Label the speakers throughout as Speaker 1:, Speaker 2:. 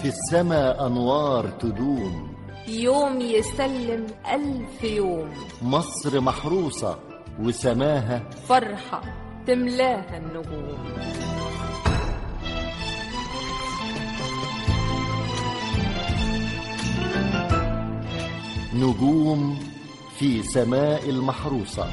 Speaker 1: في السما أنوار تدوم،
Speaker 2: يوم يسلم 1000 يوم.
Speaker 1: مصر محروسة وسماها
Speaker 2: فرحة تملاها النجوم.
Speaker 1: نجوم في سماء المحروسة.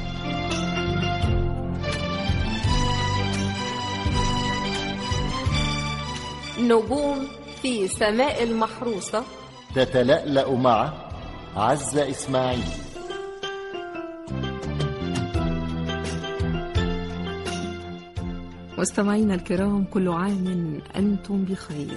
Speaker 2: نجوم في سماء المحروسة
Speaker 1: تتلألأ مع عزة إسماعيل.
Speaker 3: مستمعينا الكرام، كل عام أنتم بخير.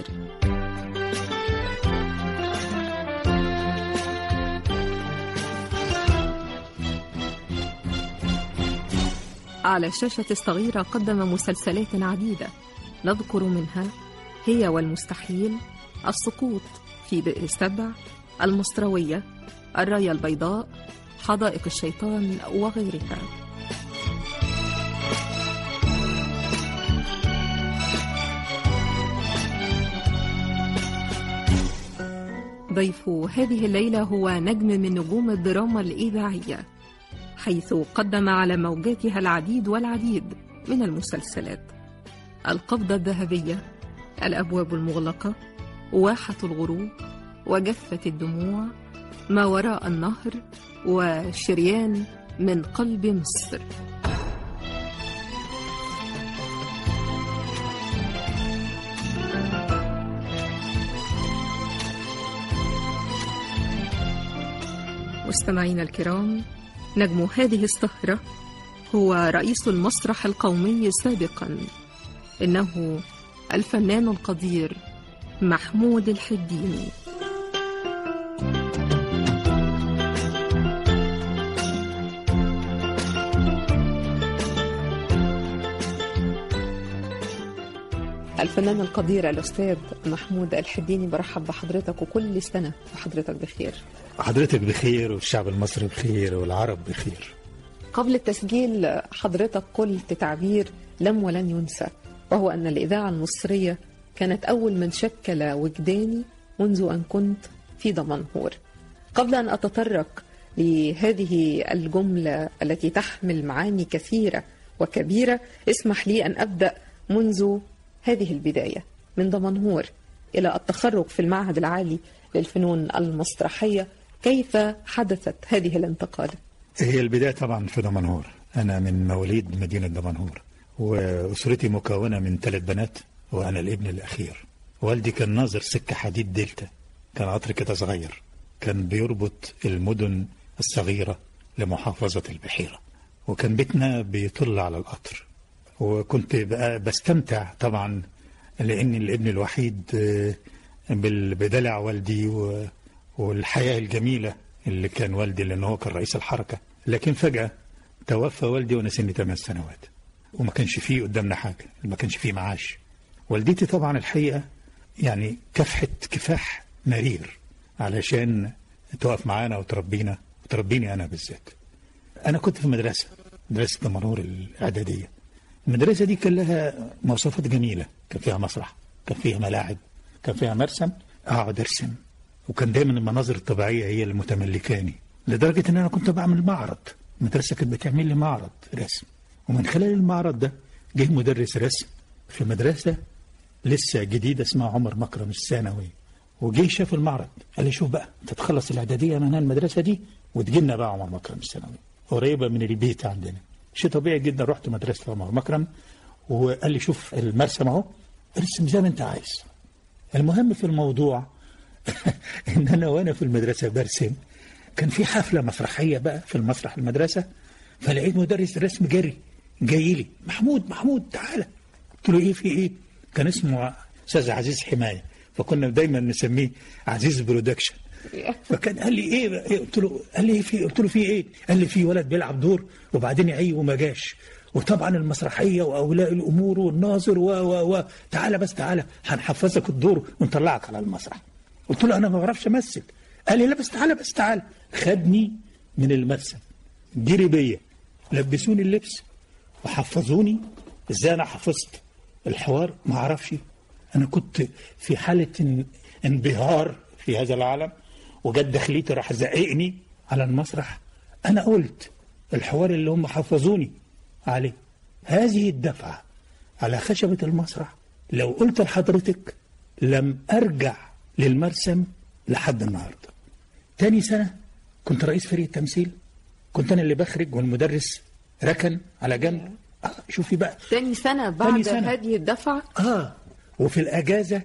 Speaker 3: على الشاشة الصغيرة قدم مسلسلات عديدة، نذكر منها هي والمستحيل، السقوط في بئر السبع، المصروية، الراية البيضاء، حدائق الشيطان وغيرها. ضيف هذه الليلة هو نجم من نجوم الدراما الإذاعية، حيث قدم على موجاتها العديد والعديد من المسلسلات: القبضة الذهبية، الأبواب المغلقة، واحة الغروب، وجفة الدموع، ما وراء النهر، وشريان من قلب مصر. مستمعينا الكرام، نجم هذه السهرة هو رئيس المسرح القومي سابقا، إنه الفنان القدير محمود الحديني. الفنان القدير الأستاذ محمود الحديني، برحب بحضرتك وكل سنة وحضرتك بخير.
Speaker 4: حضرتك بخير والشعب المصري بخير والعرب بخير.
Speaker 3: قبل التسجيل حضرتك قلت تعبير لم ولن ينسى، وهو أن الإذاعة المصرية كانت أول من شكل وجداني منذ أن كنت في دمنهور. قبل أن أتطرق لهذه الجملة التي تحمل معاني كثيرة وكبيرة، اسمح لي أن أبدأ منذ هذه البداية، من دمنهور إلى التخرج في المعهد العالي للفنون المسرحية. كيف حدثت هذه الانتقالة؟
Speaker 4: هي البداية طبعا في دمنهور. أنا من مواليد مدينة دمنهور، وأسرتي مكونة من 3 بنات وأنا الابن الأخير. والدي كان ناظر سكة حديد دلتا، كان قطر كده صغير، كان بيربط المدن الصغيرة لمحافظة البحيرة، وكان بيتنا بيطل على القطر. وكنت بقى بستمتع طبعا لأني الابن الوحيد بدلع والدي والحياة الجميلة اللي كان والدي، لأنه هو كان رئيس الحركة. لكن فجأة توفى والدي وأنا سني 8 سنوات، وما كانش فيه قدامنا حاجة، ما كانش فيه معاش. والدتي طبعا الحقيقة يعني كفحت كفاح مرير علشان توقف معانا وتربينا وتربيني أنا بالذات. أنا كنت في مدرسة دمنهور الإعدادية. المدرسة دي كان لها مواصفات جميلة، كان فيها مسرح، كان فيها ملاعب، كان فيها مرسم أقعد أرسم، وكان دايما المناظر الطبيعية هي المتملكاني، لدرجة أن أنا كنت بعمل معرض. المدرسة كانت بتعمل لي معرض رسم، ومن خلال المعرض ده جه مدرس رسم في مدرسة لسه جديدة اسمها عمر مكرم الثانوي، وجه شاف المعرض قال لي شوف بقى انت تخلص الإعدادية من المدرسة دي وتجينا بقى عمر مكرم الثانوي قريبة من البيت عندنا. شيء طبيعي جدا، رحت مدرسة عمر مكرم وقال لي شوف المرسم اهو، ارسم زي ما انت عايز. المهم في الموضوع ان انا وانا في المدرسة برسم، كان في حفلة مسرحية بقى في المسرح المدرسة، فلقيت مدرس الرسم جاي لي، محمود تعالى. قلت له ايه في ايه؟ كان اسمه استاذ عزيز حماية، فكنا دايما نسميه عزيز برودكشن. فكان قال لي ايه؟ قلت له قال لي في، قلت له في ايه؟ قال لي في ولد بيلعب دور وبعدين يعي وما جاش، وطبعا المسرحيه واولياء الامور والناظر و تعالى بس تعالى هنحفظك الدور ونطلعك على المسرح. قلت له انا ما بعرفش امثل. قال لي لا بس تعالى. خدني من المرسم، جري بيا، لبسوني اللبس وحفظوني. ازاي انا حفظت الحوار ما اعرفش، أنا كنت في حالة انبهار في هذا العالم، وجت دخليتي راح زقني على المسرح. أنا قلت الحوار اللي هم حفظوني عليه، هذه الدفعة على خشبة المسرح لو قلت لحضرتك لم أرجع للمرسم لحد النهاردة. تاني سنة كنت رئيس فريق التمثيل، كنت أنا اللي بخرج والمدرس ركن على جنب. شوفي بقى،
Speaker 3: تاني سنة بعد هذه الدفعة.
Speaker 4: وفي الأجازة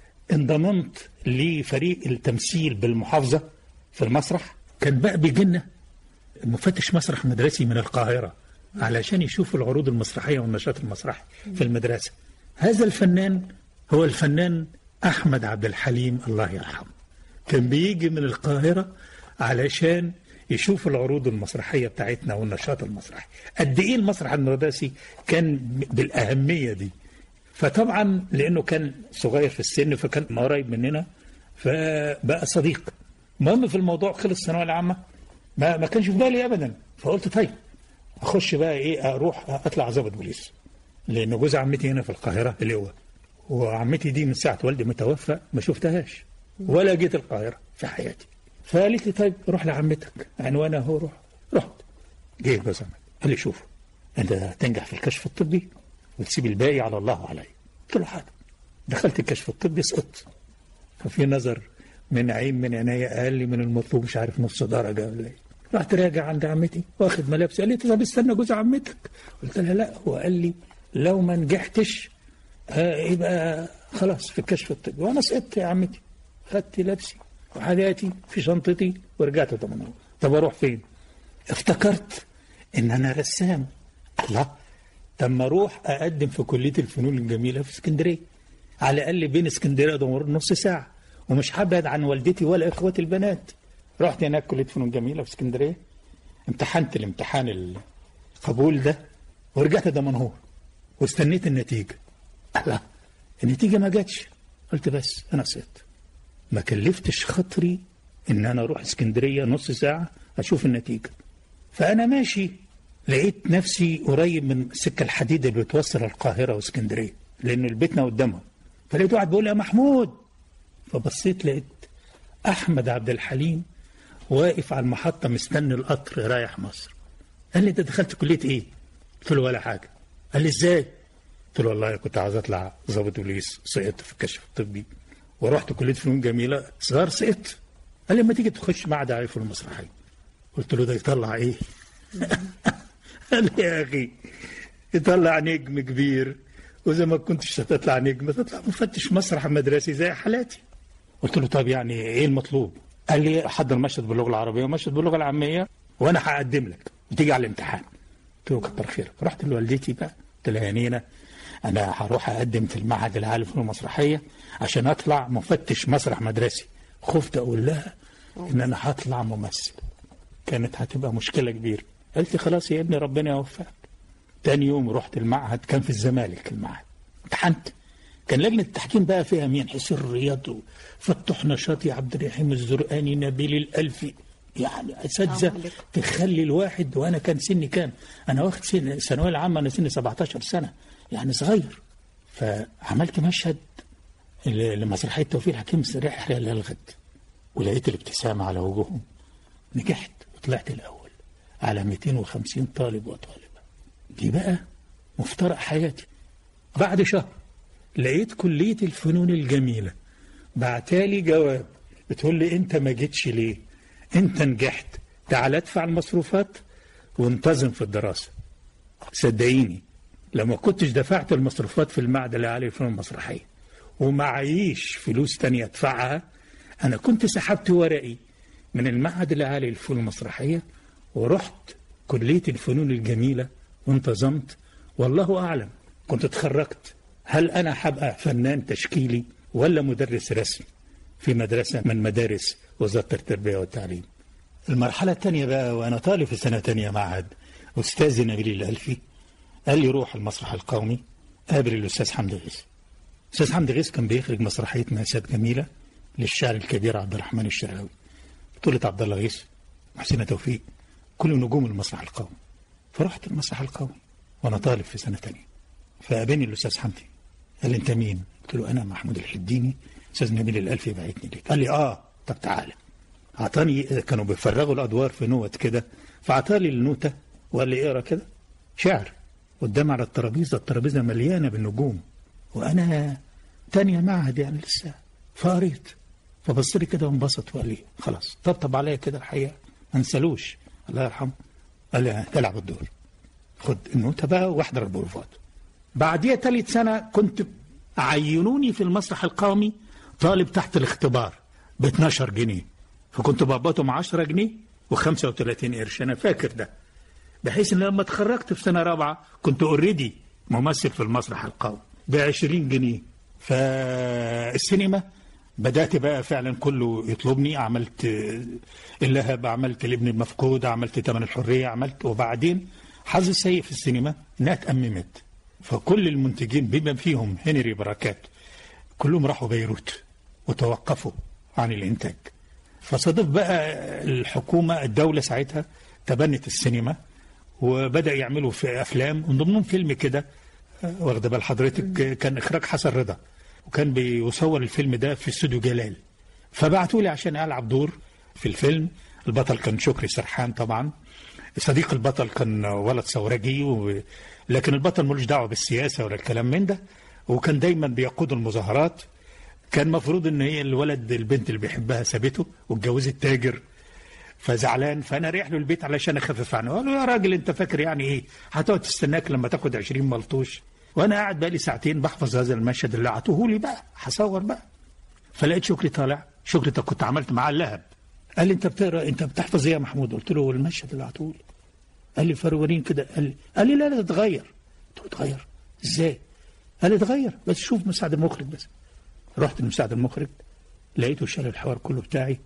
Speaker 4: انضممت لفريق التمثيل بالمحافظة في المسرح. كان بقى بيجينا مفتش مسرح مدرسي من القاهرة علشان يشوف العروض المسرحية والنشاط المسرحي في المدرسة. هذا الفنان هو الفنان أحمد عبد الحليم الله يرحمه، كان بيجي من القاهرة علشان يشوف العروض المسرحية بتاعتنا والنشاط المسرحي. قد إيه المسرح المدرسي كان بالأهمية دي. فطبعا لأنه كان صغير في السن فكان قريب مننا، فبقى صديق. المهم في الموضوع خلص الثانوية العامة ما كانش في بالي أبدا. فقلت طيب أخش بقى إيه، أروح أطلع ضابط بوليس، لأن جوز عمتي هنا في القاهرة اللواء، وعمتي دي من ساعة والدي متوفى ما شفتهاش ولا جيت القاهرة في حياتي. فقالت لي طيب روح لعمتك، عنوانها هو. رحت جه جوز عمتي قال لي شوف أنت تنجح في الكشف الطبي وتسيب الباقي على الله وعلي. قلت له حاضر. دخلت الكشف الطبي سقطت، ففي نظر من عين من عينيا قال لي من المطلوب مش عارف نص درجة ولا ايه. رحت راجع عند عمتي واخد ملابسي، قال لي طب استنى جوز عمتك. قلت لها لا، هو قال لي لو ما نجحتش يبقى خلاص في الكشف الطبي. وانا سقطت يا عمتي، خدت لبسي وحاجاتي في شنطتي ورجعت دمنهور. طب اروح فين؟ افتكرت ان انا رسام. الله، طب ما اروح اقدم في كلية الفنون الجميلة في اسكندرية، على الاقل بين اسكندرية ودمنهور نص ساعة، ومش هبعد عن والدتي ولا اخواتي البنات. رحت هناك كلية فنون جميلة في اسكندرية، امتحنت الامتحان القبول ده ورجعت دمنهور واستنيت النتيجة. الله، النتيجة ما جاتش. قلت بس انا سقطت، ما كلفتش خاطري ان انا اروح اسكندرية نص ساعة اشوف النتيجة. فانا ماشي لقيت نفسي قريب من السكة الحديد اللي بتوصل القاهرة واسكندرية، لان البيتنا قدامها. فلقيت واحد بيقول لي يا محمود، فبصيت لقيت أحمد عبد الحليم واقف على المحطة مستني القطر رايح مصر. قال لي أنت دخلت كلية إيه؟ قلت له ولا حاجة. قال لي إزاي؟ قلت له والله كنت عايز أطلع ضابط بوليس، سقطت في الكشف الطبي ورحت كلية فنون جميلة صغار سقطت. قال لي ما تيجي تخش معهد عالي فنون مسرحية. قلت له ده يطلع إيه؟ قال لي يا أخي يطلع نجم كبير، وإذا ما كنتش هتطلع نجم تطلع مفتش مسرح مدرسي زي حالاتي. قلت له طب يعني ايه المطلوب؟ قال لي حضر مشهد باللغه العربيه ومشهد باللغه العاميه وانا هقدم لك وتيجي على الامتحان. قلت له كتر خيرك. رحت لوالدتي بقى قلت لها يا نينا انا هروح اقدم في المعهد العالي للفنون المسرحيه عشان اطلع مفتش مسرح مدرسي. خفت اقول لها ان انا هطلع ممثل، كانت هتبقى مشكله كبيره. قالت لي خلاص يا ابني ربنا يوفقك. تاني يوم رحت المعهد، كان في الزمالك المعهد، امتحنت. كان لجنة التحكيم بقى فيها مين؟ حسين رياض، فتح نشاطي، عبد الرحيم الزرقاني، نبيل الألفي، يعني أساتذة تخلي الواحد. وأنا كان سني كام؟ أنا واخد سن الثانوية العامة، أنا سني 17 سنة يعني صغير. فعملت مشهد لمسرحية توفيق الحكيم رحلة للغد، ولقيت الابتسامة على وجوههم. نجحت وطلعت الأول على 250 طالب وطالبة. دي بقى مفترق حياتي. بعد شهر لقيت كلية الفنون الجميلة بعتالي جواب بتقول لي انت ما جيتش ليه؟ انت نجحت، تعال ادفع المصروفات وانتظم في الدراسة. صدقيني لما كنتش دفعت المصروفات في المعهد العالي للفنون المسرحية ومعيش فلوس تانية ادفعها، انا كنت سحبت ورقي من المعهد العالي للفنون المسرحية ورحت كلية الفنون الجميلة وانتظمت. والله أعلم كنت اتخرجت. هل أنا هبقى فنان تشكيلي ولا مدرس رسم في مدرسة من مدارس وزارة التربية والتعليم؟ المرحلة الثانية بقى وأنا طالب في سنة تانية معهد، أستاذي نبيل الألفي قال لي روح المسرح القومي قابل الأستاذ حمدي غيث. الأستاذ حمدي غيث كان بيخرج مسرحية مأساة جميلة للشاعر الكبير عبد الرحمن الشرقاوي، بطولة عبد الله غيث وحسين توفيق، كل نجوم المسرح القومي. فرحت المسرح القومي وأنا طالب في سنة تانية، فقابلني الأستاذ حمدي قال لي أنت مين؟ قلت قلت له أنا محمود الحديني، أستاذ نبيل الألفي بعتني ليك. قال لي طب تعالى. أعطاني، كانوا بيفرغوا الأدوار في نوت كده، فأعطاني النوتة وقال لي اقرا كده شعر قدام على الترابيزة مليانة بالنجوم، وأنا تانية معهد يعني لسه، فقريت، فبص لي كده وانبسط وقال لي خلاص طبطب عليا كده الحقيقة ما انسالوش الله يرحمه، قال لي تلعب الدور، خد النوتة بقى واحضر البروفات. بعديها 3 سنة كنت عينوني في المسرح القومي طالب تحت الاختبار ب12 جنيه، فكنت بقبضهم 10 جنيه و35 قرش، أنا فاكر ده، بحيث ان لما اتخرجت في سنة 4 كنت اوريدي ممثل في المسرح القومي ب20 جنيه. فالسينما بدأت بقى فعلا كله يطلبني، عملت اللهب، عملت الابن المفقود، عملت تمن الحرية، عملت، وبعدين حظ السيء في السينما انها اتأممت، فكل المنتجين بما فيهم هنري بركات كلهم راحوا بيروت وتوقفوا عن الانتاج. فصادف بقى الحكومة الدولة ساعتها تبنت السينما وبدأ يعملوا في أفلام، من ضمنهم فيلم كده واخد بال حضرتك كان إخراج حسن رضا، وكان بيصور الفيلم ده في استوديو جلال، فبعتوا لي عشان ألعب دور في الفيلم. البطل كان شكري سرحان طبعا، صديق البطل كان ولد ثورجي لكن البطل ملوش دعوة بالسياسة ولا الكلام من ده، وكان دايما بيقود المظاهرات. كان مفروض ان هي البنت اللي بيحبها سابته واتجوزت تاجر، فزعلان، فانا رايح له البيت علشان اخفف عنه. قال له يا راجل انت فاكر يعني ايه هتقعد تستناك لما تاخد 20 ملطوش؟ وانا قاعد بقى لي ساعتين بحفظ هذا المشهد اللي عطوه لي بقى هصور بقى. فلقيت شكري طالع، شكري كنت عملت معاه اللهب، قال لي انت بتقرا، انت بتحفظ ايه يا محمود؟ قلت له المشهد اللي عطوه لي. قال لي فرورين كده، قال لي لا اتغير. قلت له اتغير ازاي؟ قال لي اتغير بس شوف مساعد المخرج بس. رحت لمساعد المخرج لقيته شال الحوار كله بتاعي،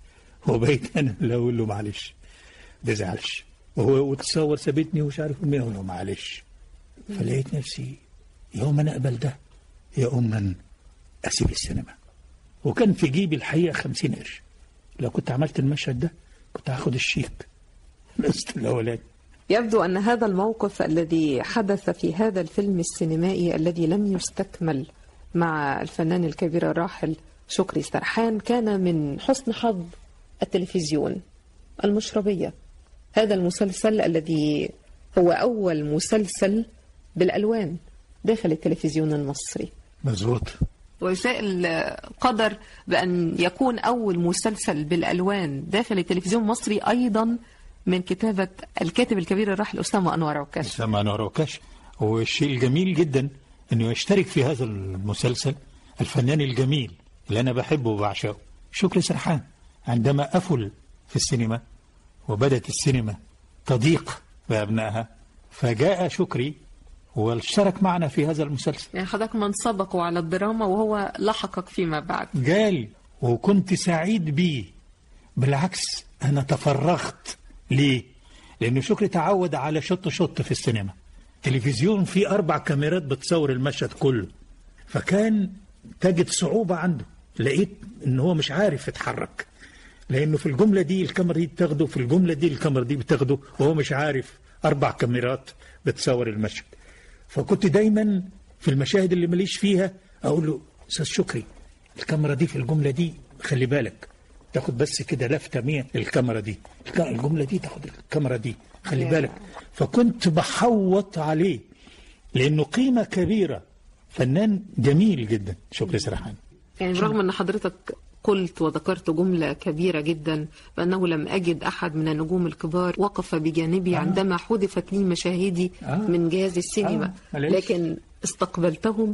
Speaker 4: وبقيت انا اللي اقول له معلش ده زعلش، وهو وتصور سابتني ومش عارف مين، اقول له معلش. فلقيت نفسي يوما اقبل ده يوما اسيب السينما، وكان في جيبي الحقيقه 50 قرش. لو كنت عملت المشهد ده كنت هاخد الشيك القسط الاولاني.
Speaker 3: يبدو أن هذا الموقف الذي حدث في هذا الفيلم السينمائي الذي لم يستكمل مع الفنان الكبير الراحل شكري سرحان كان من حسن حظ التلفزيون. المشربية، هذا المسلسل الذي هو أول مسلسل بالألوان داخل التلفزيون المصري.
Speaker 4: مظبوط.
Speaker 3: ويشاء القدر بأن يكون أول مسلسل بالألوان داخل التلفزيون المصري أيضا من كتابة الكاتب الكبير الراحل أسامة أنور عكاش.
Speaker 4: أسامة أنور عكاش. والشيء الجميل جدا أنه يشترك في هذا المسلسل الفنان الجميل اللي أنا بحبه وبعشقه شكري سرحان. عندما أفل في السينما وبدت السينما تضيق بأبنائها، فجاء شكري واشترك معنا في هذا المسلسل.
Speaker 3: يعني حضرتك من سبقوا على الدراما وهو لحقك فيما بعد.
Speaker 4: جالي وكنت سعيد بيه، بالعكس أنا تفرغت. ليه؟ لأنه شكري تعود على شط في السينما، تلفزيون فيه 4 كاميرات بتصور المشهد كله، فكان تجد صعوبة عنده. لقيت إن هو مش عارف يتحرك، لأنه في الجملة دي الكاميرا دي بتاخده، في الجملة دي الكاميرا دي بتاخده، وهو مش عارف 4 كاميرات بتصور المشهد. فكنت دايما في المشاهد اللي ماليش فيها أقول له أستاذ شكري الكاميرا دي في الجملة دي خلي بالك، تاخد بس كده لفتة 100 الكاميرا دي، الجملة دي تاخد الكاميرا دي خلي بالك. فكنت بحوط عليه لأنه قيمة كبيرة، فنان جميل جدا شكري سرحان.
Speaker 3: يعني برغم أن حضرتك قلت وذكرت جملة كبيرة جدا بأنه لم أجد أحد من النجوم الكبار وقف بجانبي عندما حذفت لي مشاهدي من جهاز السينما، لكن استقبلتهم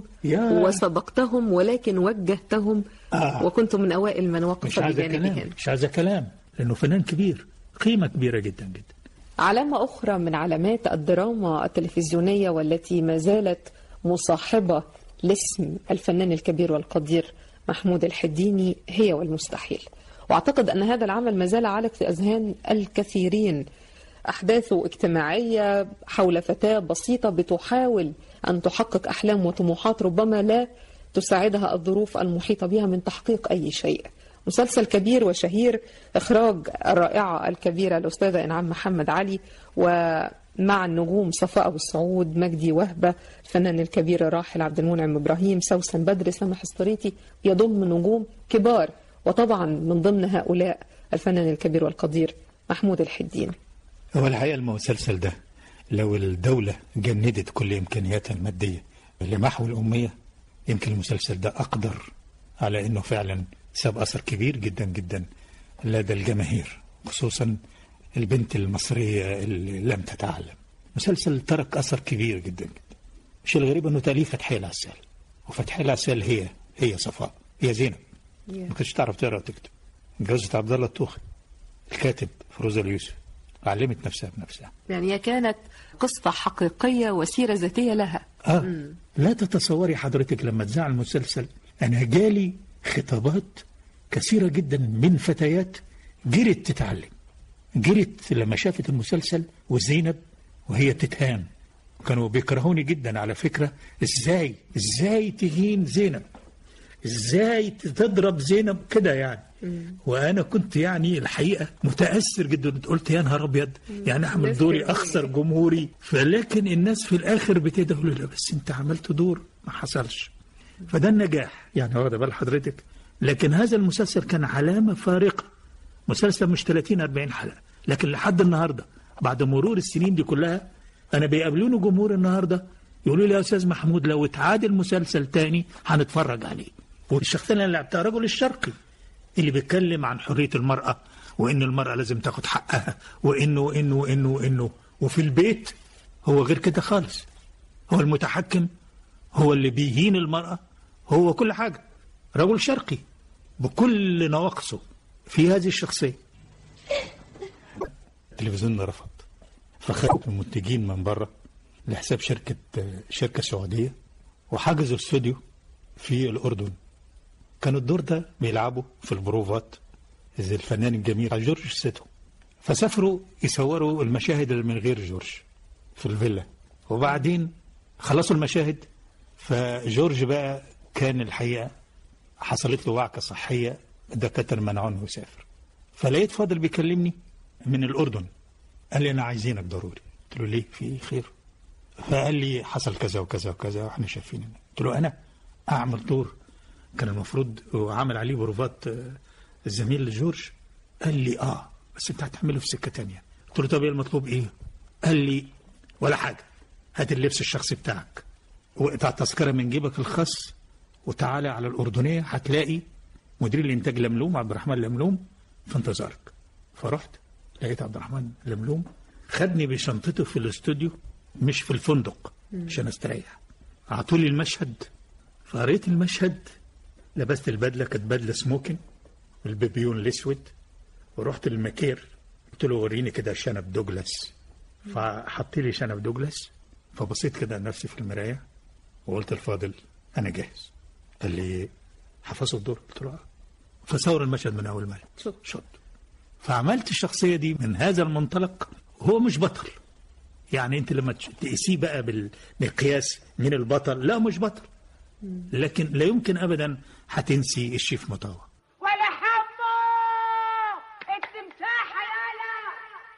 Speaker 3: وسبقتهم ولكن وجهتهم وكنت من أوائل من وقف بجانبهم.
Speaker 4: مش عايز كلام، لأنه فنان كبير، قيمة كبيرة جدا جدا.
Speaker 3: علامة أخرى من علامات الدراما التلفزيونية والتي ما زالت مصاحبة لاسم الفنان الكبير والقدير محمود الحديني هي والمستحيل. وأعتقد أن هذا العمل ما زال عالق في أذهان الكثيرين. أحداثه اجتماعية حول فتاة بسيطة بتحاول أن تحقق أحلام وطموحات ربما لا تساعدها الظروف المحيطة بها من تحقيق أي شيء. مسلسل كبير وشهير، إخراج الرائعة الكبيرة الأستاذة إنعام محمد علي، مع النجوم صفاء أبو السعود، مجدي وهبة، الفنان الكبير الراحل عبد المنعم إبراهيم، سوسن بدر، سامح السطريتي، يضم نجوم كبار، وطبعا من ضمن هؤلاء الفنان الكبير والقدير محمود الحدين.
Speaker 4: هو الحقيقة المسلسل ده لو الدولة جندت كل إمكانياتها المادية لمحو الأمية، يمكن المسلسل ده أقدر على أنه فعلا ساب أثر كبير جدا جدا لدى الجماهير، خصوصا البنت المصرية اللي لم تتعلم. مسلسل ترك أثر كبير جدا جدا. مش الغريب أنه تأليف فتحي العسال، وفتحي العسال هي صفاء، هي زينب، ما كنتش تعرف تقرأ وتكتب. جوزت عبد الله الطوخي الكاتب فروزة اليوسف، علمت نفسها بنفسها.
Speaker 3: يعني هي كانت قصة حقيقية وسيرة ذاتية لها.
Speaker 4: لا تتصوري حضرتك لما تذاع المسلسل، أنا جالي خطابات كثيرة جدا من فتيات جرت تتعلم، جرت لما شافت المسلسل، وزينب وهي بتتهان. كانوا بيكرهوني جدا على فكرة، ازاي تهين زينب، ازاي تضرب زينب كده يعني. وانا كنت يعني الحقيقة متأثر جدا، قلت يا نهار ابيض، يعني اعمل دوري اخسر جمهوري. فلكن الناس في الاخر بتقول لا بس انت عملت دور ما حصلش. فده النجاح يعني، واخد بال حضرتك. لكن هذا المسلسل كان علامة فارقة، مسلسل مش 30-40 حلقة، لكن لحد النهاردة بعد مرور السنين دي كلها أنا بيقابلوني جمهور النهاردة يقولوا لي يا أستاذ محمود لو اتعاد المسلسل تاني هنتفرج عليه. والشخصية اللي لعبتها رجل الشرقي اللي بيتكلم عن حرية المرأة، وإن المرأة لازم تاخد حقها، وإنه وفي البيت هو غير كده خالص، هو المتحكم، هو اللي بيهين المرأة، هو كل حاجة. رجل شرقي بكل نواقصه في هذه الشخصية. التلفزيون رفض، فخدت المنتجين من بره لحساب شركة سعودية، وحجزوا استوديو في الأردن. كان الدور ده بيلعبوا في البروفات زي الفنان الجميل جورج سيتو، فسافروا يصوروا المشاهد اللي من غير جورج في الفيلا، وبعدين خلصوا المشاهد. فجورج بقى كان الحقيقة حصلت له وعكة صحية، الدكاترة منعونه يسافر. فلقيت فاضل بيكلمني من الأردن، قال لي أنا عايزينك ضروري. قلت له ليه، في خير؟ فقال لي حصل كذا وكذا وكذا واحنا شايفين. قلت له أنا أعمل دور كان المفروض وعمل عليه بروفات الزميل لجورج. قال لي بس انت هتعمله في سكة تانية. قلت له طب ايه المطلوب ايه؟ قال لي ولا حاجة، هات اللبس الشخصي بتاعك واقطع تذكرة من جيبك الخاص وتعالى على الأردنية، هتلاقي مدير الإنتاج لملوم عبد الرحمن لملوم في انتظارك. فرحت لقيت عبد الرحمن لملوم خدني بشنطته في الاستوديو، مش في الفندق عشان استريح. عطولي المشهد، فقريت المشهد، لبست البدلة، كانت بدلة سموكن البيبيون الأسود، ورحت للمكير قلت له وريني كده شنب دوجلاس. فحط لي شنب دوجلاس، فبصيت كده لنفسي في المراية وقلت الفاضل أنا جاهز. قال لي حفظوا الدور؟ قلت له فصور المشهد من أول مرة شط. فعملت الشخصية دي من هذا المنطلق. هو مش بطل يعني، أنت لما تقيسيه بقى بالقياس من البطل، لا مش بطل، لكن لا يمكن أبدا هتنسي الشيف مطاوع
Speaker 5: ولا حمو التمساح يالا.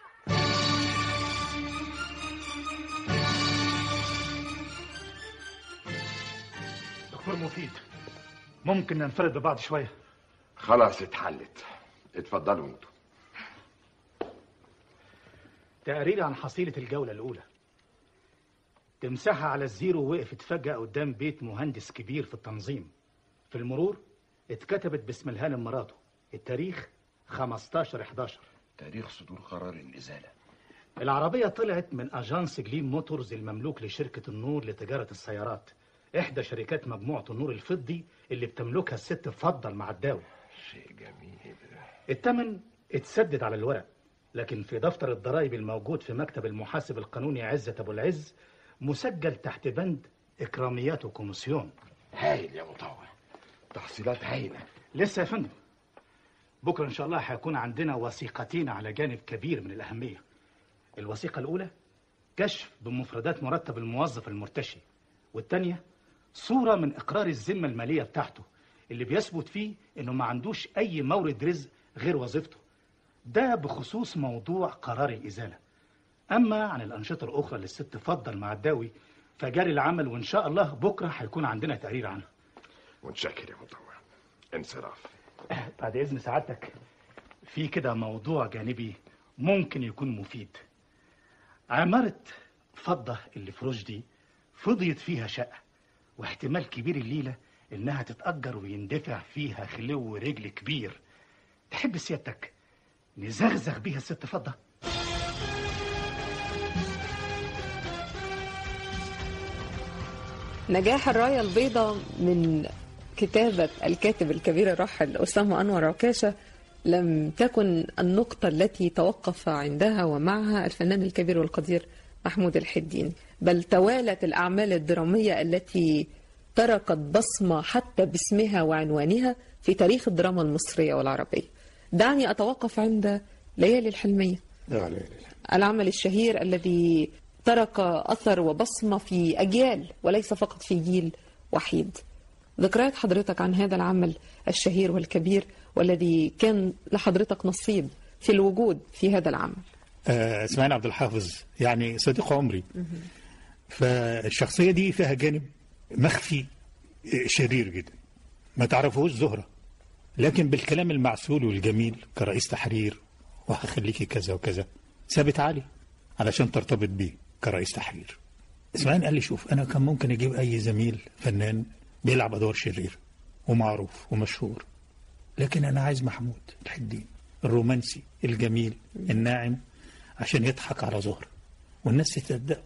Speaker 6: دكتور مفيد، ممكن ننفرد ببعض شوية؟
Speaker 7: خلاص اتحلت، اتفضلوا انتوا.
Speaker 6: تقرير عن حصيلة الجولة الأولى. تمسحها على الزيرو وقفت فجأة قدام بيت مهندس كبير في التنظيم. في المرور اتكتبت باسم الهانم مراته. التاريخ 15/11،
Speaker 7: تاريخ صدور قرار الإزالة.
Speaker 6: العربية طلعت من أجانس جليم موتورز المملوك لشركة النور لتجارة السيارات، إحدى شركات مجموعة النور الفضي اللي بتملكها الست فضل معداوي.
Speaker 7: شيء جميل.
Speaker 6: الثمن اتسدد على الورق، لكن في دفتر الضرائب الموجود في مكتب المحاسب القانوني عزة أبو العز مسجل تحت بند إكراميات وكوميسيون.
Speaker 7: هايل يا مطوع، تحصيلات هايلة.
Speaker 6: لسه يا فندم، بكرة إن شاء الله هيكون عندنا وثيقتين على جانب كبير من الأهمية. الوثيقة الأولى كشف بمفردات مرتب الموظف المرتشي، والتانية صورة من إقرار الذمة المالية بتاعته اللي بيثبت فيه إنه ما عندوش أي مورد رزق غير وظيفته. ده بخصوص موضوع قرار الإزالة. أما عن الأنشطة الأخرى اللي الست فضل مع الداوي فجاري العمل، وإن شاء الله بكرة هيكون عندنا تقرير عنها.
Speaker 7: متشكر يا مطوع. انصراف.
Speaker 6: بعد إذن سعادتك، في كده موضوع جانبي ممكن يكون مفيد. عمارة فضة اللي في رشدي فضيت فيها شقة، واحتمال كبير الليلة إنها تتأجر ويندفع فيها خلو رجل كبير. تحب سيادتك نزغزغ بيها الست فضة؟
Speaker 3: نجاح الراية البيضاء من كتابة الكاتب الكبير الراحل أسامة أنور عكاشة لم تكن النقطة التي توقف عندها ومعها الفنان الكبير والقدير محمود الحديني، بل توالت الأعمال الدرامية التي تركت بصمة حتى باسمها وعنوانها في تاريخ الدراما المصرية والعربية. دعني أتوقف عند ليالي الحلمية، العمل الشهير الذي ترك أثر وبصمة في أجيال وليس فقط في جيل وحيد. ذكريات حضرتك عن هذا العمل الشهير والكبير والذي كان لحضرتك نصيب في الوجود في هذا العمل.
Speaker 4: اسماعيل عبد الحافظ يعني صديق عمري، فالشخصية دي فيها جانب مخفي شرير جدا ما تعرفوش زهرة، لكن بالكلام المعسول والجميل كرئيس تحرير وهخليكي كذا وكذا سابت علي علشان ترتبط بيه كرئيس تحرير. اسماعيل قال لي شوف، أنا كان ممكن أجيب أي زميل فنان بيلعب أدوار شرير ومعروف ومشهور، لكن أنا عايز محمود الحديني الرومانسي الجميل الناعم عشان يضحك على زهرة والناس تصدق.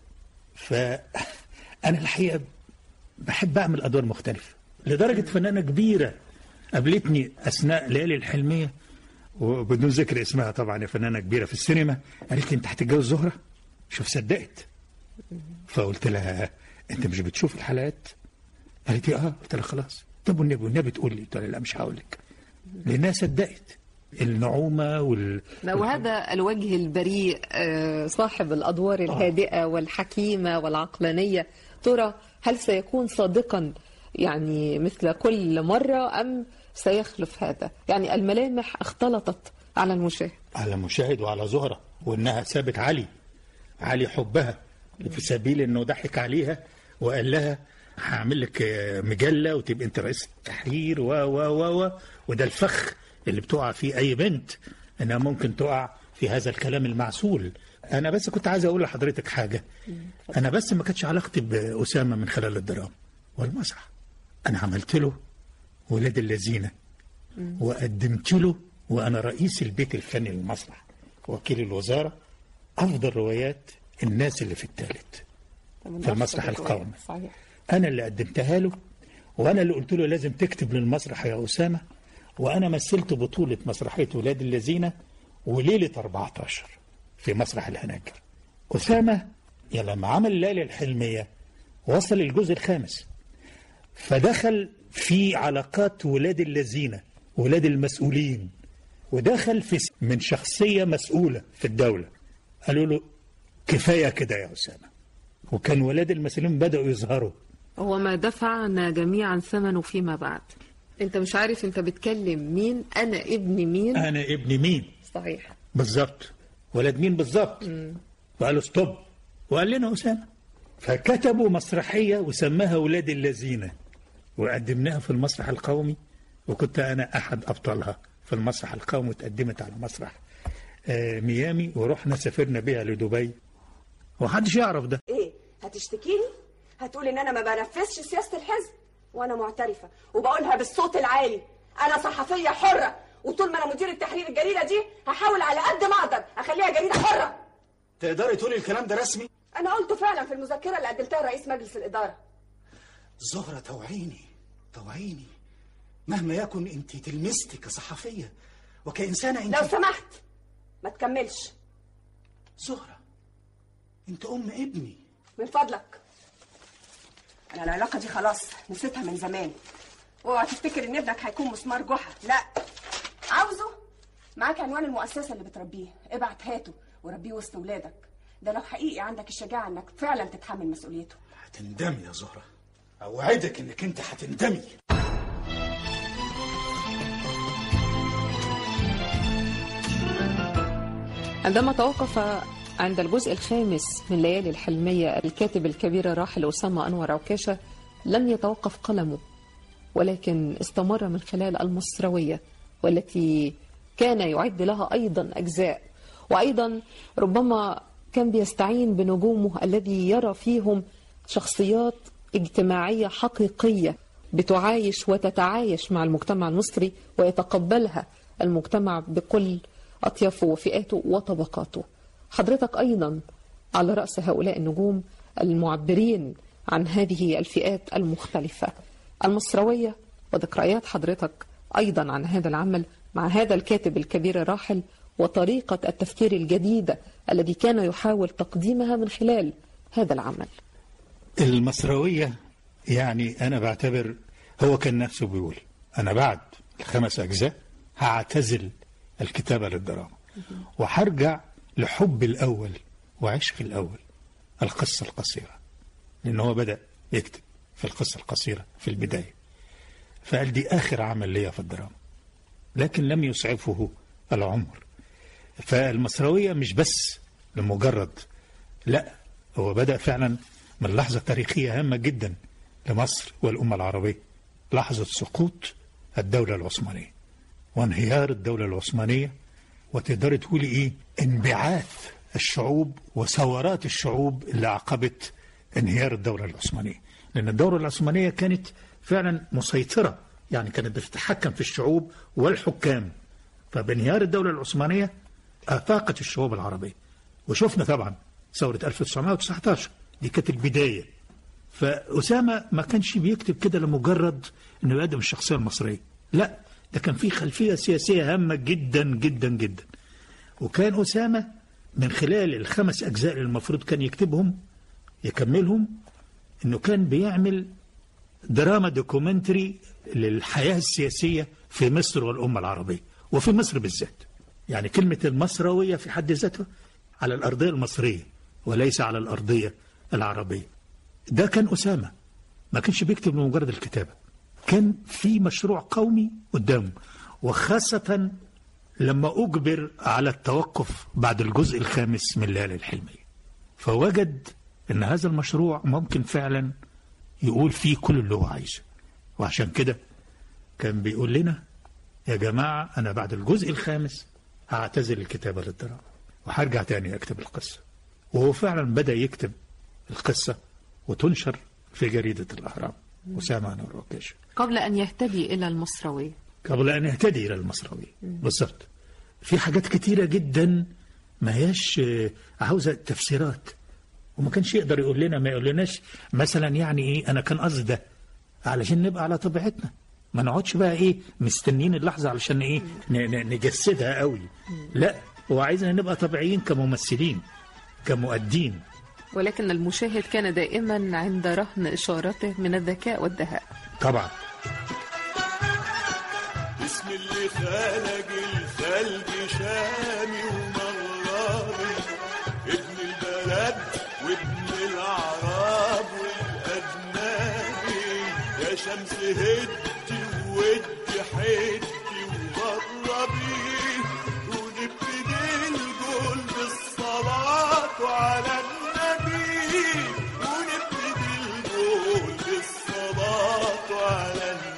Speaker 4: فأنا الحقيقة بحب أعمل أدوار مختلفة، لدرجة فنانة كبيرة قابلتني أثناء ليالي الحلمية وبدون ذكر اسمها طبعا، يا فنانة كبيرة في السينما، قالت لي أنت هتتجوز زهرة؟ شوف صدقت. فقلت لها أنت مش بتشوف الحلقات؟ قالت لي قلت لها خلاص. طب والنبي تقول لي؟ قلت لها لا مش هقول لك، لأنها صدقت. النعومة
Speaker 3: وهذا الوجه البريء صاحب الأدوار الهادئة والحكيمة والعقلانية، ترى هل سيكون صادقا يعني مثل كل مرة أم سيخلف هذا؟ يعني الملامح اختلطت على المشاهد
Speaker 4: وعلى زهرة، وإنها سابت علي حبها في سبيل إنه ضحك عليها وقال لها هعمل لك مجلة وتبقى أنت رئيس تحرير وده الفخ اللي بتقع فيه أي بنت، أنها ممكن تقع في هذا الكلام المعسول. أنا بس كنت عايز أقول لحضرتك حاجة، أنا بس ما كانتش علاقتي بأسامة من خلال الدراما والمسرح، أنا عملت له ولاد اللذينة وقدمت له وأنا رئيس البيت الفني للمسرح وكيل الوزارة أفضل روايات الناس اللي في الثالث في المسرح القومي. أنا اللي قدمتها له، وأنا اللي قلت له لازم تكتب للمسرح يا أسامة، وأنا مثلت بطولة مسرحية ولاد اللذينة وليلة 14 في مسرح الهناجر. أسامة لما عمل ليالي الحلمية وصل الجزء الخامس، فدخل في علاقات ولاد اللذينة ولاد المسؤولين، ودخل في من شخصية مسؤولة في الدولة. قالوا له كفاية كده يا أسامة، وكان ولاد المسؤولين بدأوا يظهروا.
Speaker 3: هو ما دفعنا جميعا ثمنه فيما بعد. انت مش عارف انت بتكلم مين، انا ابن مين صحيح بالظبط،
Speaker 4: ولد مين بالظبط. وقالوا ستوب، وقال لنا أسامة. فكتبوا مسرحية وسماها ولاد اللذينة وقدمناها في المسرح القومي، وكنت أنا أحد أبطالها في المسرح القومي، وتقدمت على مسرح ميامي، ورحنا سافرنا بيها لدبي ومحدش يعرف ده.
Speaker 8: ايه هتشتكيني؟ هتقول ان انا ما بنفذش سياسة الحزب؟ وانا معترفة وبقولها بالصوت العالي، انا صحفية حرة، وطول ما انا مدير التحرير الجريدة دي هحاول على قد ما اقدر اخليها جريدة حرة.
Speaker 9: تقدري تقولي الكلام ده رسمي؟
Speaker 8: انا قلته فعلا في المذكرة اللي قدمتها لرئيس مجلس الادارة.
Speaker 9: زهرة توعيني مهما يكن انت تلمستي كصحفية وكإنسانة. انت
Speaker 8: لو سمحت ما تكملش.
Speaker 9: زهرة انت ام ابني
Speaker 8: من فضلك، انا العلاقة دي خلاص نسيتها من زمان. اوعى تفتكر ان ابنك هيكون مسمار جحا، لا. عاوزه معاك عنوان المؤسسة اللي بتربيه، ابعت هاته وربيه وسط ولادك، ده لو حقيقي عندك الشجاعة انك فعلا تتحمل مسؤوليته.
Speaker 9: هتندمي يا زهرة، اوعدك انك انت هتندمي.
Speaker 3: عندما توقف عند الجزء الخامس من ليالي الحلمية الكاتب الكبير الراحل أسامة أنور عكاشة لم يتوقف قلمه، ولكن استمر من خلال المصروية، والتي كان يعد لها أيضا أجزاء، وأيضا ربما كان بيستعين بنجومه الذي يرى فيهم شخصيات اجتماعية حقيقية بتعايش وتتعايش مع المجتمع المصري ويتقبلها المجتمع بكل أطيافه وفئاته وطبقاته. حضرتك أيضا على رأس هؤلاء النجوم المعبرين عن هذه الفئات المختلفة. المصروية وذكريات حضرتك أيضا عن هذا العمل مع هذا الكاتب الكبير الراحل، وطريقة التفكير الجديدة الذي كان يحاول تقديمها من خلال هذا العمل.
Speaker 4: المصروية يعني أنا بعتبر هو كان نفسه بيقول أنا بعد 5 أجزاء هعتزل الكتابة للدراما وهرجع لحب الأول وعشق الأول، القصة القصيرة، لأنه هو بدأ يكتب في القصة القصيرة في البداية، فقال دي آخر عمل ليا في الدراما، لكن لم يسعفه العمر. فالمصروية مش بس لمجرد، لا، هو بدأ فعلا من لحظة تاريخية هامة جدا لمصر والأمة العربية، لحظة سقوط الدولة العثمانية وانهيار الدولة العثمانية، وتقدر تقولي إيه، انبعاث الشعوب وثورات الشعوب اللي عقبت انهيار الدولة العثمانية، لأن الدولة العثمانية كانت فعلا مسيطرة، يعني كانت بتتحكم في الشعوب والحكام. فبانهيار الدولة العثمانية أفاقت الشعوب العربية، وشفنا طبعا ثورة 1919 دي كانت البداية. فأسامة ما كانش بيكتب كده لمجرد أنه يقدم الشخصية المصرية، لا، ده كان فيه خلفية سياسية هامة جدا جدا جدا. وكان أسامة من خلال ال5 أجزاء اللي المفروض كان يكتبهم يكملهم، أنه كان بيعمل دراما دوكومنتري للحياة السياسية في مصر والأمة العربية، وفي مصر بالذات. يعني كلمة المصروية في حد ذاتها على الأرضية المصرية وليس على الأرضية العربية. ده كان أسامة، ما كانش بيكتب لمجرد الكتابة، كان في مشروع قومي قدامه، وخاصة لما أجبر على التوقف بعد الجزء الخامس من ليالي الحلمية، فوجد أن هذا المشروع ممكن فعلا يقول فيه كل اللي هو عايزه. وعشان كده كان بيقول لنا يا جماعة أنا بعد الجزء الخامس هعتزل الكتابة للدراما وهرجع تاني أكتب القصة. وهو فعلا بدأ يكتب القصة وتنشر في جريدة الأهرام. أسامة أنور عكاشة
Speaker 3: قبل أن يهتدي إلى المصروية،
Speaker 4: بالضبط. في حاجات كتيرة جدا ما هياش عاوزة تفسيرات، وما كانش يقدر يقول لنا، ما يقول لناش مثلا يعني إيه أنا كان قصدي ده، علشان نبقى على طبيعتنا، ما نقعدش بقى إيه مستنين اللحظة علشان إيه نجسدها قوي، لا، هو عايزنا نبقى طبيعيين كممثلين كمؤدين.
Speaker 3: ولكن المشاهد كان دائما عند رهن إشارته من الذكاء والدهاء.
Speaker 4: طبعا
Speaker 10: اسم اللي خلق الخلق شامي ومغربي، ابن البلد وابن العرب والأجنبي، يا شمس هدي وودي حدي وغربي، ونبتدي الجول بالصلاة على النبي، ونبتدي الجول بالصلاة على النبي.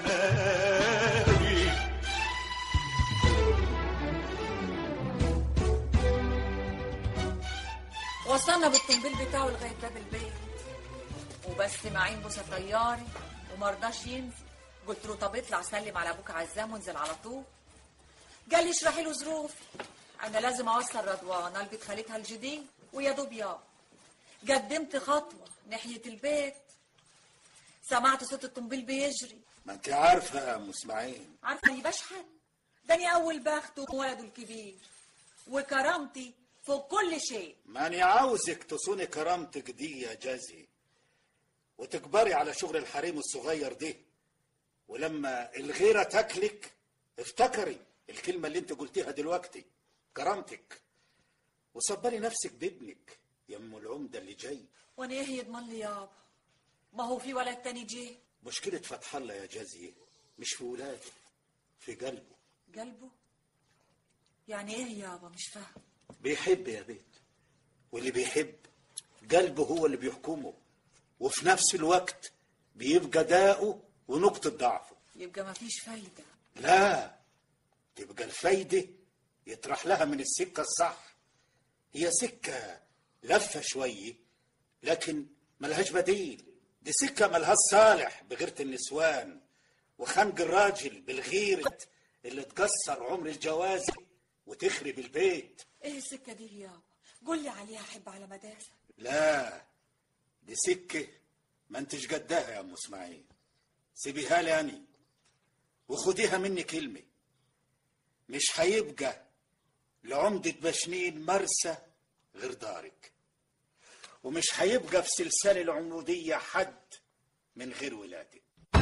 Speaker 11: وصلنا بالطنبيل بتاعه لغاية باب البيت، وبس معين بوسة طياري ومرضاش ينزل. قلت له طب اطلع سلم على ابوك عزام وانزل على طول. قال لي اشرحي له ظروفي، انا لازم اوصل رضوانه لبيت خالتها الجديد، ويا دوب يابا قدمت خطوه ناحيه البيت سمعت صوت الطنبيل بيجري.
Speaker 9: ما انت عارفه يا ام اسماعيل،
Speaker 11: عارفه اني بشحن، داني اول بخت وولده الكبير، وكرامتي فوق كل شيء.
Speaker 9: ماني عاوزك تصوني كرامتك دي يا جازي وتكبري على شغل الحريم الصغير دي، ولما الغيرة تاكلك افتكري الكلمة اللي انت قلتيها دلوقتي، كرامتك، وصبري نفسك بابنك يا ام العمدة اللي جاي.
Speaker 11: وانا ايه يضمن لي يابا؟ ما هو في ولد تاني جه.
Speaker 9: مشكلة فتح الله يا جازي مش في ولاده، في قلبه.
Speaker 11: قلبه؟ يعني ايه يابا؟ مش فاهم.
Speaker 9: بيحب يا بيت، واللي بيحب قلبه هو اللي بيحكمه، وفي نفس الوقت بيبقى داؤه ونقطة ضعفه.
Speaker 11: يبقى مفيش فايدة.
Speaker 9: لا، تبقى الفايدة يطرح لها من السكة الصح. هي سكة لفة شوية لكن ملهاش بديل. دي سكة ملهاش صالح بغيرة النسوان وخنق الراجل بالغيرة اللي تقصر عمر الجواز وتخرب البيت.
Speaker 11: ايه السكة دي يابا؟ قول لي عليها حب على مداسة.
Speaker 9: لا، دي سكة ما انتش قدها يا ام اسماعيل. سيبيها لي أنا وخديها مني كلمة، مش هيبقى لعمدة بشنين مرسى غير دارك، ومش هيبقى في سلسلة العمودية حد من غير ولادك.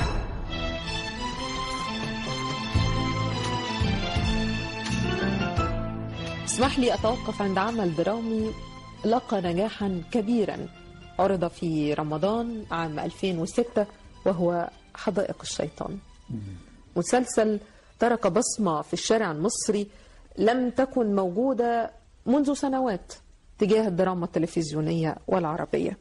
Speaker 3: اسمح لي أتوقف عند عمل درامي لقى نجاحا كبيرا عرض في رمضان عام 2006 وهو حدائق الشيطان. مسلسل ترك بصمة في الشارع المصري لم تكن موجودة منذ سنوات تجاه الدراما التلفزيونية والعربية،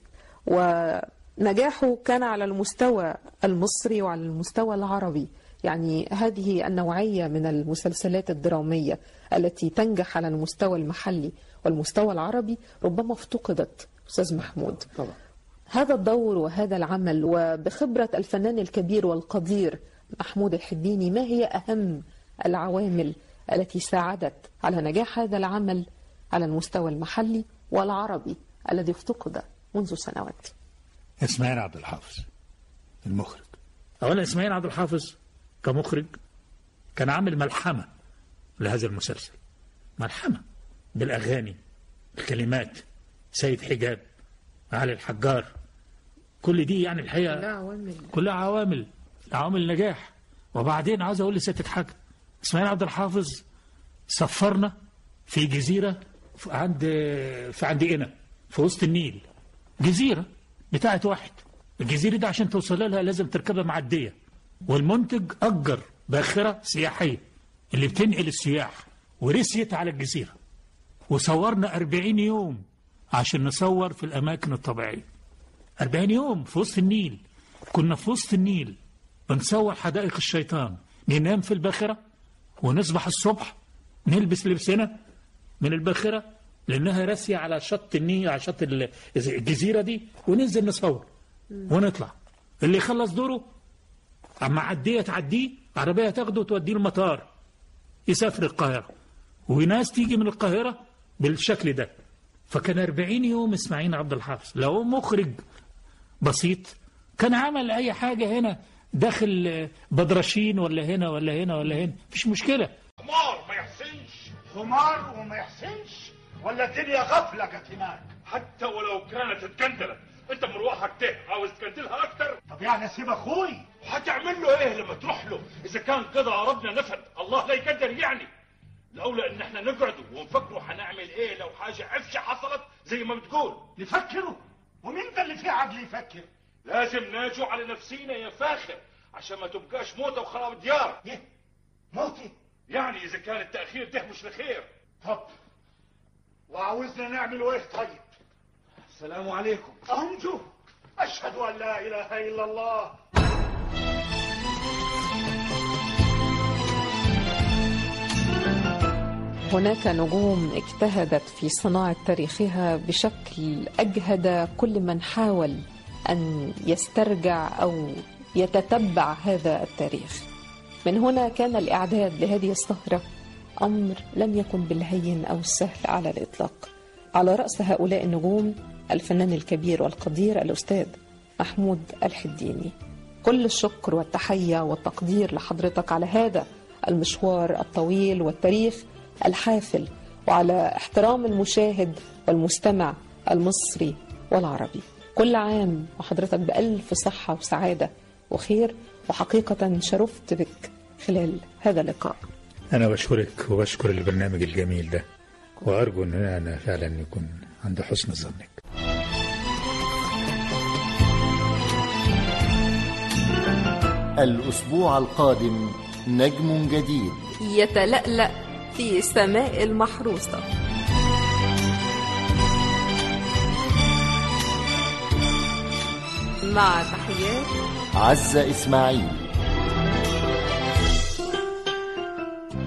Speaker 3: ونجاحه كان على المستوى المصري وعلى المستوى العربي. يعني هذه النوعية من المسلسلات الدرامية التي تنجح على المستوى المحلي والمستوى العربي ربما افتقدت أستاذ محمود.
Speaker 12: طبعا.
Speaker 3: هذا الدور وهذا العمل وبخبرة الفنان الكبير والقدير محمود الحديني، ما هي أهم العوامل التي ساعدت على نجاح هذا العمل على المستوى المحلي والعربي الذي افتقد منذ سنوات؟
Speaker 4: إسماعيل عبد الحافظ المخرج. أولا إسماعيل عبد الحافظ كمخرج كان عامل ملحمة لهذا المسلسل، ملحمة بالأغاني، الكلمات، سيد حجاب، علي الحجار، كل دي يعني الحقيقة كلها عوامل النجاح. وبعدين عاوز أقول لسيادتك حاجة، إسماعيل عبد الحافظ سفرنا في جزيرة عند قنا في وسط النيل، جزيرة بتاعت واحد. الجزيرة دي عشان توصل لها لازم تركبها معدية، والمنتج أجر باخرة سياحية اللي بتنقل السياح ورسيت على الجزيرة، وصورنا 40 يوم عشان نصور في الأماكن الطبيعية. 40 يوم في وسط النيل، كنا في وسط النيل بنصور حدائق الشيطان، ننام في الباخرة ونصبح الصبح نلبس لبسنا من الباخرة لأنها راسية على شط النيل، على شط الجزيرة دي، وننزل نصور ونطلع. اللي يخلص دوره أما عدية تعديه عربية تاخده وتوديه المطار يسافر القاهرة، وناس تيجي من القاهرة بالشكل ده. فكان 40 يوم إسماعيل عبد الحافظ. لو مخرج بسيط كان عمل أي حاجة هنا داخل بدرشين ولا هنا ولا هنا ولا هنا، مفيش مشكلة.
Speaker 13: حمار ما يحسنش، حمار وما يحسنش، ولا الدنيا غفلة جت هناك. حتى ولو كانت اتجندلت، انت مروحك عاوز تجندلها اكتر. طب يعني اسيب اخوي؟ هتعمل له ايه لما تروح له؟ اذا كان قضى ربنا نفد الله لا يقدر يعني. الاولى ان احنا نقعدوا ونفكروا هنعمل ايه لو حاجه عفشه حصلت زي ما بتقول. نفكروا؟ ومين ده اللي فيه عقل يفكر؟ لازم ناجوا على نفسينا يا فاخر عشان ما تبقاش موته وخراب ديار. ايه؟ موتي؟ يعني اذا كان التاخير ده مش لخير. طب وعاوزنا نعمل ايه طيب؟ السلام عليكم. أنجو أشهد أن لا إله إلا الله.
Speaker 3: هناك نجوم اجتهدت في صناعة تاريخها بشكل أجهد كل من حاول أن يسترجع أو يتتبع هذا التاريخ. من هنا كان الإعداد لهذه السهرة أمر لم يكن بالهين أو السهل على الإطلاق. على رأس هؤلاء النجوم الفنان الكبير والقدير الأستاذ محمود الحديني. كل الشكر والتحية والتقدير لحضرتك على هذا المشوار الطويل والتاريخ الحافل، وعلى احترام المشاهد والمستمع المصري والعربي. كل عام وحضرتك بألف صحة وسعادة وخير، وحقيقة شرفت بك خلال هذا اللقاء.
Speaker 4: أنا بشكرك وبشكر البرنامج الجميل ده، وأرجو أن أنا فعلا يكون عند حسن ظنك.
Speaker 1: الأسبوع القادم نجم جديد
Speaker 2: يتلألأ في سماء المحروسة. مع تحيات
Speaker 1: عزة إسماعيل.